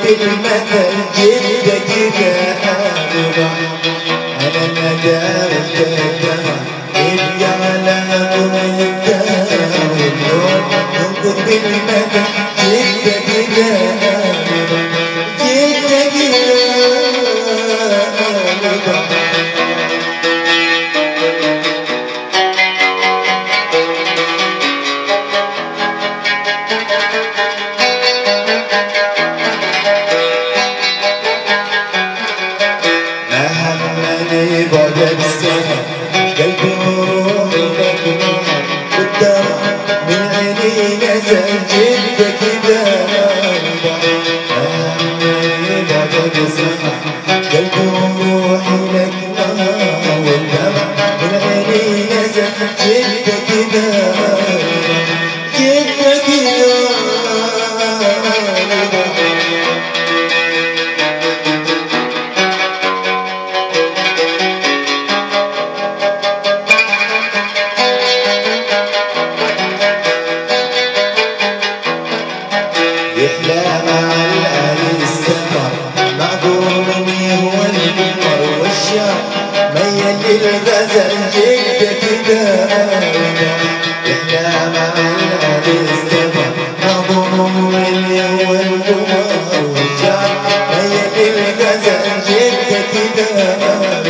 بالمثل جدة كده أربع على المدى والجدة يبقى على طول الدار والنور ينقل بالمثل جدة كده أربع جدة كده أربع بعدك السما قلبي وروحي لك نار والدمع من عيني نزل جدة كده بعدك السما قلبي وروحي لك نار والدمع من عيني نزل جدة كده جدة كده يحلى مع الأهل السفر معدوم هو القمر والشام ميل للغزل جدة كده يحلى مع الأهل السفر معدوم هو القمر والشام ميل للغزل جدة كده